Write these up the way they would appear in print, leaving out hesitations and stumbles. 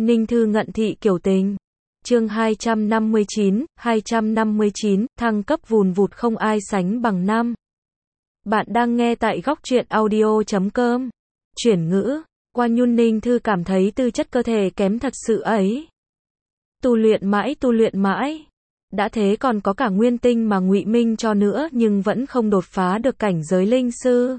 Ninh Thư ngận thị kiểu tình. Chương 259, thăng cấp vùn vụt không ai sánh bằng năm. Bạn đang nghe tại góc truyện audio.com. Chuyển ngữ, qua Nhun. Ninh Thư cảm thấy tư chất cơ thể kém thật sự ấy. Tu luyện mãi. Đã thế còn có cả nguyên tinh mà Ngụy Minh cho nữa nhưng vẫn không đột phá được cảnh giới linh sư.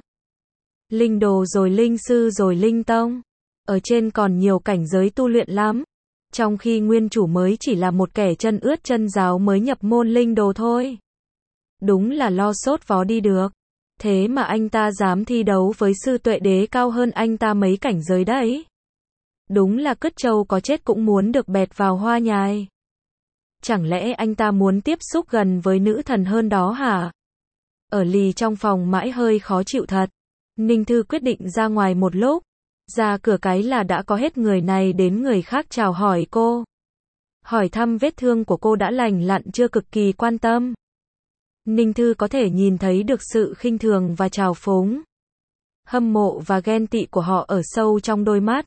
Linh đồ rồi linh sư rồi linh tông. Ở trên còn nhiều cảnh giới tu luyện lắm. Trong khi nguyên chủ mới chỉ là một kẻ chân ướt chân ráo mới nhập môn linh đồ thôi. Đúng là lo sốt vó đi được. Thế mà anh ta dám thi đấu với sư tuệ đế cao hơn anh ta mấy cảnh giới đấy. Đúng là cứt trâu có chết cũng muốn được bẹt vào hoa nhài. Chẳng lẽ anh ta muốn tiếp xúc gần với nữ thần hơn đó hả? Ở lì trong phòng mãi hơi khó chịu thật. Ninh Thư quyết định ra ngoài một lúc. Ra cửa cái là đã có hết người này đến người khác chào hỏi cô. Hỏi thăm vết thương của cô đã lành lặn chưa, cực kỳ quan tâm. Ninh Thư có thể nhìn thấy được sự khinh thường và trào phúng, hâm mộ và ghen tị của họ ở sâu trong đôi mắt.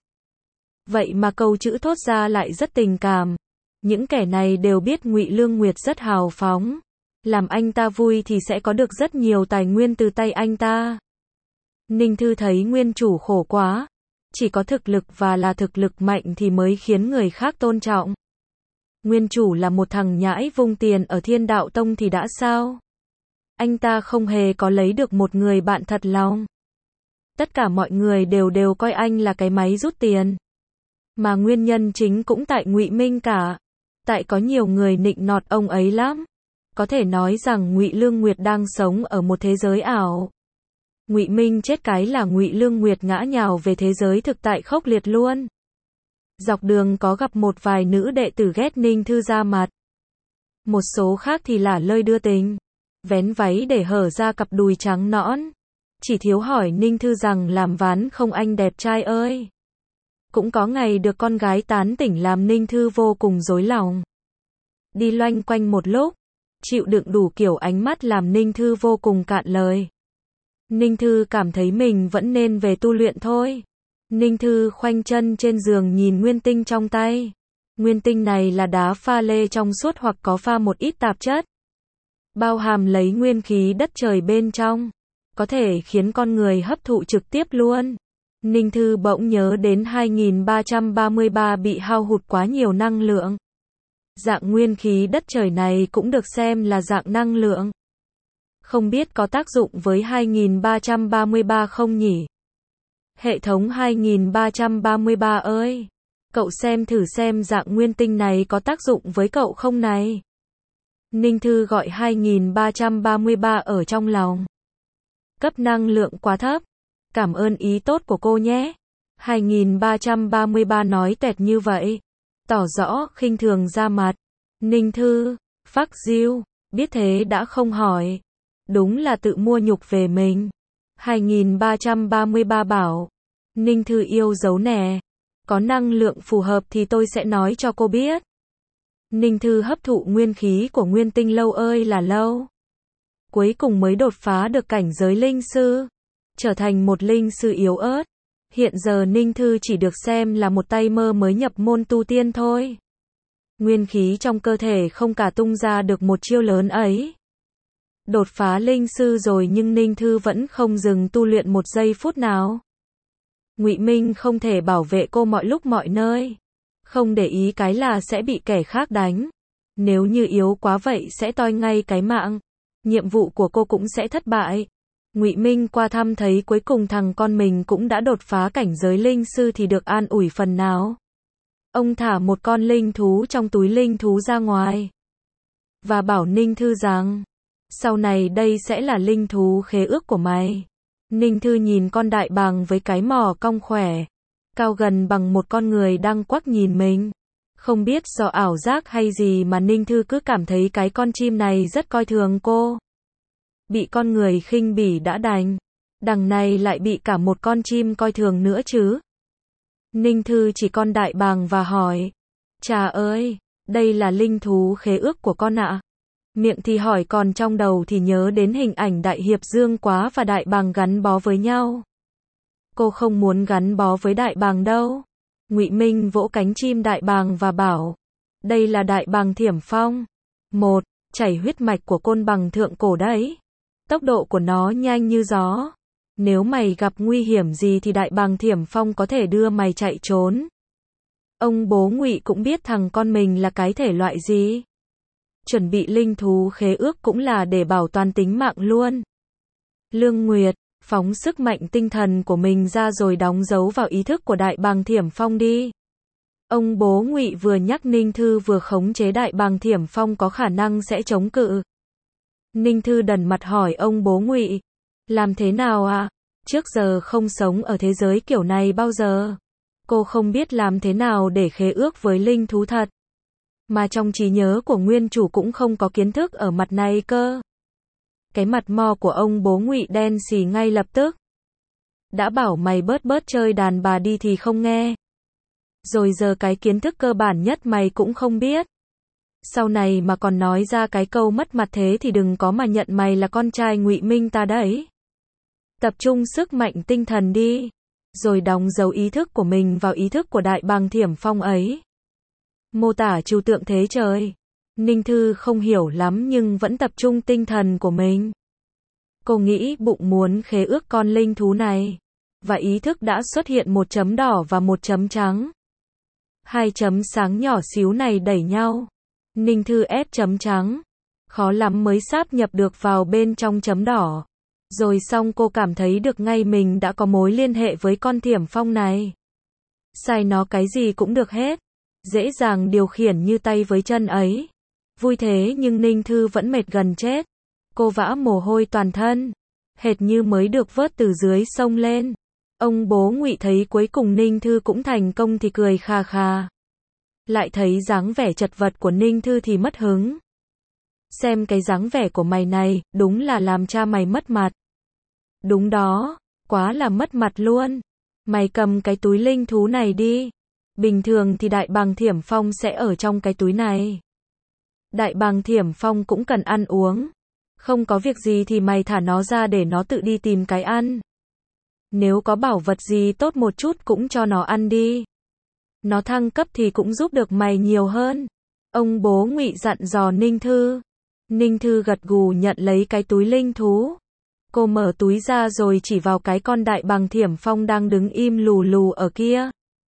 Vậy mà câu chữ thốt ra lại rất tình cảm. Những kẻ này đều biết Ngụy Lương Nguyệt rất hào phóng. Làm anh ta vui thì sẽ có được rất nhiều tài nguyên từ tay anh ta. Ninh Thư thấy nguyên chủ khổ quá. Chỉ có thực lực và là thực lực mạnh thì mới khiến người khác tôn trọng. Nguyên chủ là một thằng nhãi vung tiền ở Thiên Đạo Tông thì đã sao? Anh ta không hề có lấy được một người bạn thật lòng. Tất cả mọi người đều coi anh là cái máy rút tiền. Mà nguyên nhân chính cũng tại Ngụy Minh cả. Tại có nhiều người nịnh nọt ông ấy lắm. Có thể nói rằng Ngụy Lương Nguyệt đang sống ở một thế giới ảo. Ngụy Minh chết cái là Ngụy Lương Nguyệt ngã nhào về thế giới thực tại khốc liệt luôn. Dọc đường có gặp một vài nữ đệ tử ghét Ninh Thư ra mặt. Một số khác thì lả lơi đưa tình. Vén váy để hở ra cặp đùi trắng nõn. Chỉ thiếu hỏi Ninh Thư rằng làm ván không anh đẹp trai ơi. Cũng có ngày được con gái tán tỉnh làm Ninh Thư vô cùng rối lòng. Đi loanh quanh một lúc, chịu đựng đủ kiểu ánh mắt làm Ninh Thư vô cùng cạn lời. Ninh Thư cảm thấy mình vẫn nên về tu luyện thôi. Ninh Thư khoanh chân trên giường nhìn nguyên tinh trong tay. Nguyên tinh này là đá pha lê trong suốt hoặc có pha một ít tạp chất. Bao hàm lấy nguyên khí đất trời bên trong. Có thể khiến con người hấp thụ trực tiếp luôn. Ninh Thư bỗng nhớ đến 2333 bị hao hụt quá nhiều năng lượng. Dạng nguyên khí đất trời này cũng được xem là dạng năng lượng. Không biết có tác dụng với 2333 không nhỉ? Hệ thống 2333 ơi! Cậu xem thử xem dạng nguyên tinh này có tác dụng với cậu không này? Ninh Thư gọi 2333 ở trong lòng. Cấp năng lượng quá thấp. Cảm ơn ý tốt của cô nhé. 2333 nói tẹt như vậy. Tỏ rõ khinh thường ra mặt. Ninh Thư, fuck you, biết thế đã không hỏi. Đúng là tự mua nhục về mình. 2333 bảo. Ninh Thư yêu dấu nè. Có năng lượng phù hợp thì tôi sẽ nói cho cô biết. Ninh Thư hấp thụ nguyên khí của nguyên tinh lâu ơi là lâu. Cuối cùng mới đột phá được cảnh giới linh sư. Trở thành một linh sư yếu ớt. Hiện giờ Ninh Thư chỉ được xem là một tay mơ mới nhập môn tu tiên thôi. Nguyên khí trong cơ thể không cả tung ra được một chiêu lớn ấy. Đột phá linh sư rồi nhưng Ninh Thư vẫn không dừng tu luyện một giây phút nào. Ngụy Minh không thể bảo vệ cô mọi lúc mọi nơi. Không để ý cái là sẽ bị kẻ khác đánh. Nếu như yếu quá vậy sẽ toi ngay cái mạng. Nhiệm vụ của cô cũng sẽ thất bại. Ngụy Minh qua thăm thấy cuối cùng thằng con mình cũng đã đột phá cảnh giới linh sư thì được an ủi phần nào. Ông thả một con linh thú trong túi linh thú ra ngoài. Và bảo Ninh Thư rằng, sau này đây sẽ là linh thú khế ước của mày. Ninh Thư nhìn con đại bàng với cái mỏ cong khỏe, cao gần bằng một con người đang quắc nhìn mình. Không biết do ảo giác hay gì mà Ninh Thư cứ cảm thấy cái con chim này rất coi thường cô. Bị con người khinh bỉ đã đành. Đằng này lại bị cả một con chim coi thường nữa chứ. Ninh Thư chỉ con đại bàng và hỏi. Chà ơi, đây là linh thú khế ước của con ạ. Miệng thì hỏi còn trong đầu thì nhớ đến hình ảnh Đại Hiệp Dương Quá và đại bàng gắn bó với nhau. Cô không muốn gắn bó với đại bàng đâu. Ngụy Minh vỗ cánh chim đại bàng và bảo, đây là đại bàng Thiểm Phong. Một, chảy huyết mạch của côn bằng thượng cổ đấy. Tốc độ của nó nhanh như gió. Nếu mày gặp nguy hiểm gì thì đại bàng Thiểm Phong có thể đưa mày chạy trốn. Ông bố Ngụy cũng biết thằng con mình là cái thể loại gì. Chuẩn bị linh thú khế ước cũng là để bảo toàn tính mạng luôn. Lương Nguyệt, phóng sức mạnh tinh thần của mình ra rồi đóng dấu vào ý thức của đại bàng Thiểm Phong đi. Ông bố Ngụy vừa nhắc Ninh Thư vừa khống chế đại bàng Thiểm Phong có khả năng sẽ chống cự. Ninh Thư đần mặt hỏi ông bố Ngụy, làm thế nào ạ? Trước giờ không sống ở thế giới kiểu này bao giờ. Cô không biết làm thế nào để khế ước với linh thú thật. Mà trong trí nhớ của nguyên chủ cũng không có kiến thức ở mặt này cơ. Cái mặt mo của ông bố Ngụy đen xì ngay lập tức. Đã bảo mày bớt chơi đàn bà đi thì không nghe. Rồi giờ cái kiến thức cơ bản nhất mày cũng không biết. Sau này mà còn nói ra cái câu mất mặt thế thì đừng có mà nhận mày là con trai Ngụy Minh ta đấy. Tập trung sức mạnh tinh thần đi. Rồi đóng dấu ý thức của mình vào ý thức của đại bàng Thiểm Phong ấy. Mô tả trừu tượng thế trời. Ninh Thư không hiểu lắm nhưng vẫn tập trung tinh thần của mình. Cô nghĩ bụng muốn khế ước con linh thú này. Và ý thức đã xuất hiện một chấm đỏ và một chấm trắng. Hai chấm sáng nhỏ xíu này đẩy nhau. Ninh Thư ép chấm trắng. Khó lắm mới sáp nhập được vào bên trong chấm đỏ. Rồi xong cô cảm thấy được ngay mình đã có mối liên hệ với con Thiểm Phong này. Sai nó cái gì cũng được hết. Dễ dàng điều khiển như tay với chân ấy. Vui thế nhưng Ninh Thư vẫn mệt gần chết. Cô vã mồ hôi toàn thân. Hệt như mới được vớt từ dưới sông lên. Ông bố Ngụy thấy cuối cùng Ninh Thư cũng thành công thì cười khà khà. Lại thấy dáng vẻ chật vật của Ninh Thư thì mất hứng. Xem cái dáng vẻ của mày này, đúng là làm cha mày mất mặt. Đúng đó, quá là mất mặt luôn. Mày cầm cái túi linh thú này đi. Bình thường thì đại bàng Thiểm Phong sẽ ở trong cái túi này. Đại bàng Thiểm Phong cũng cần ăn uống. Không có việc gì thì mày thả nó ra để nó tự đi tìm cái ăn. Nếu có bảo vật gì tốt một chút cũng cho nó ăn đi. Nó thăng cấp thì cũng giúp được mày nhiều hơn. Ông bố Ngụy dặn dò Ninh Thư. Ninh Thư gật gù nhận lấy cái túi linh thú. Cô mở túi ra rồi chỉ vào cái con đại bàng Thiểm Phong đang đứng im lù lù ở kia.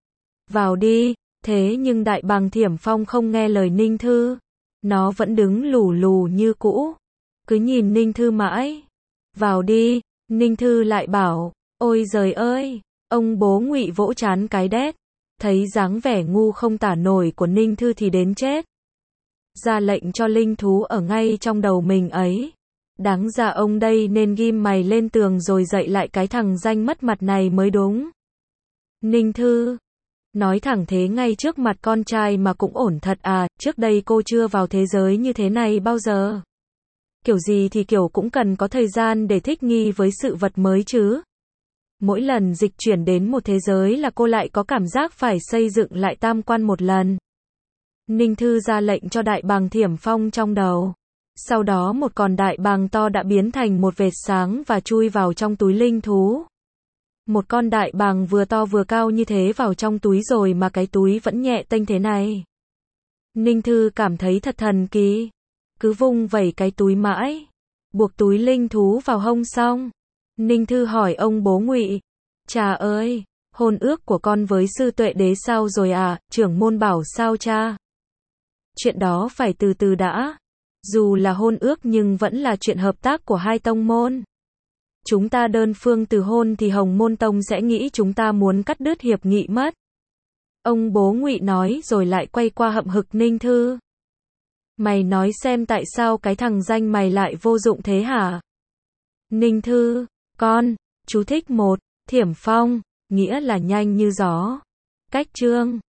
Vào đi, thế nhưng đại bàng Thiểm Phong không nghe lời Ninh Thư. Nó vẫn đứng lù lù như cũ. Cứ nhìn Ninh Thư mãi. Vào đi, Ninh Thư lại bảo, ôi giời ơi, ông bố Ngụy vỗ trán cái đét. Thấy dáng vẻ ngu không tả nổi của Ninh Thư thì đến chết. Ra lệnh cho linh thú ở ngay trong đầu mình ấy. Đáng ra ông đây nên ghim mày lên tường rồi dạy lại cái thằng danh mất mặt này mới đúng. Ninh Thư nói thẳng thế ngay trước mặt con trai mà cũng ổn thật à, trước đây cô chưa vào thế giới như thế này bao giờ. Kiểu gì thì kiểu cũng cần có thời gian để thích nghi với sự vật mới chứ. Mỗi lần dịch chuyển đến một thế giới là cô lại có cảm giác phải xây dựng lại tam quan một lần. Ninh Thư ra lệnh cho đại bàng Thiểm Phong trong đầu. Sau đó một con đại bàng to đã biến thành một vệt sáng và chui vào trong túi linh thú. Một con đại bàng vừa to vừa cao như thế vào trong túi rồi mà cái túi vẫn nhẹ tênh thế này. Ninh Thư cảm thấy thật thần kỳ. Cứ vung vẩy cái túi mãi. Buộc túi linh thú vào hông xong. Ninh Thư hỏi ông bố Ngụy. Cha ơi, hôn ước của con với sư Tuệ Đế sao rồi à, trưởng môn bảo sao cha? Chuyện đó phải từ từ đã. Dù là hôn ước nhưng vẫn là chuyện hợp tác của hai tông môn. Chúng ta đơn phương từ hôn thì Hồng Môn Tông sẽ nghĩ chúng ta muốn cắt đứt hiệp nghị mất. Ông bố Ngụy nói rồi lại quay qua hậm hực Ninh Thư. Mày nói xem tại sao cái thằng danh mày lại vô dụng thế hả? Ninh Thư, con, chú thích 1, Thiểm Phong, nghĩa là nhanh như gió. Cách chương